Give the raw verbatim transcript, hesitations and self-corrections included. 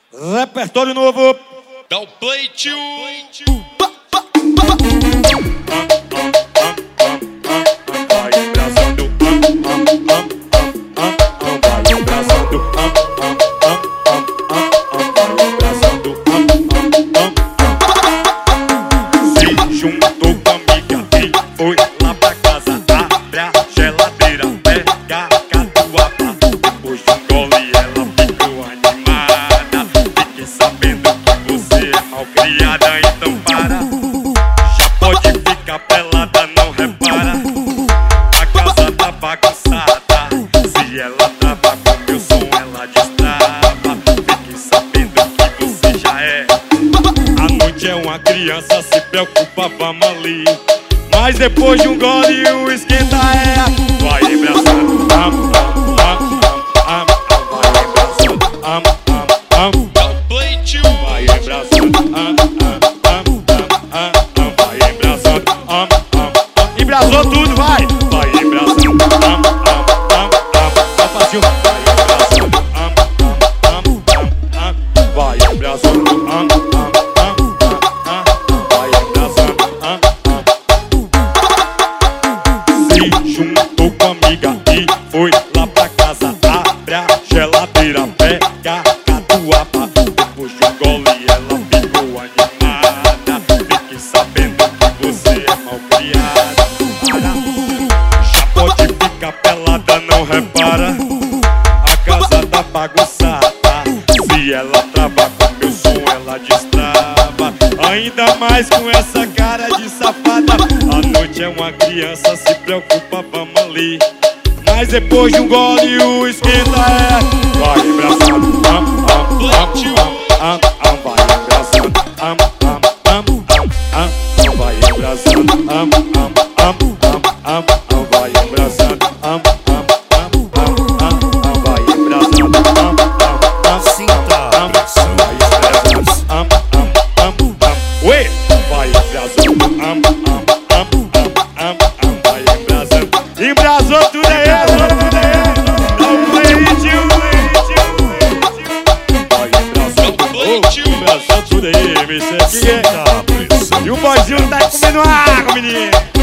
Repertório novo. Dá o play, tio. Vai embrasando, vai embrasando, se juntou com a amiga e foi lá pra casa. Abre a geladeira, pega a catuaba. Depois de um gole ela ficou animada. Fiquei sabendo que você é malcriada, então para. Já pode ficar pelada, não repara. A casa tá bagunçada. Se ela trava com meu som, ela destrava. Fiquei sabendo que você já é. A noite é uma criança, se preocupa, vamos ali. Mas depois de um gole o esquenta é. Vai embraçando, am, am, am, am, vai embraçando, am, am, am. Dá o play, tio. Vai embraçando, am, am, am, am, am, vai embraçando, am, am, am. Embrasou tudo, vai! Vai embraçando, am, am, am, am. Tá fácil. Vai embraçando, am, am, am, am, am. Vai embraçando, am, am, am, am, am. Vai embraçando, am, am. Se juntou com a amiga e foi lá pra casa. Abre a geladeira, pega a catuaba. Depois de um gole ela ficou animada. Fiquei sabendo que você é malcriada. Já pode ficar pelada, não repara. A casa tá bagunçada. Se ela trava com meu som, ela destrava. Ainda mais com essa cara de safada. A noite é uma criança, se preocupa, vamos ali. Mas depois de um gole o esquenta é. Vai embraçando, am, am, am, am, am, vai embraçando, am, am, am, am, am, vai embraçando, am, am, am, am, am, am, vai embraçando, am, am, am, am, am, am, vai embraçando, am, am, am, Sinta a pressão. vai embraçando, am, am, am, am, ué, vai embraçando, am, am, am, am, am, am, vai embraçando. Embrasou tudo aí, embrasou tudo aí. Dá um play, tio, vai embraçando, embrasou tudo aí, M C. Sinta a pressão. E o boizinho tá comendo água, menino.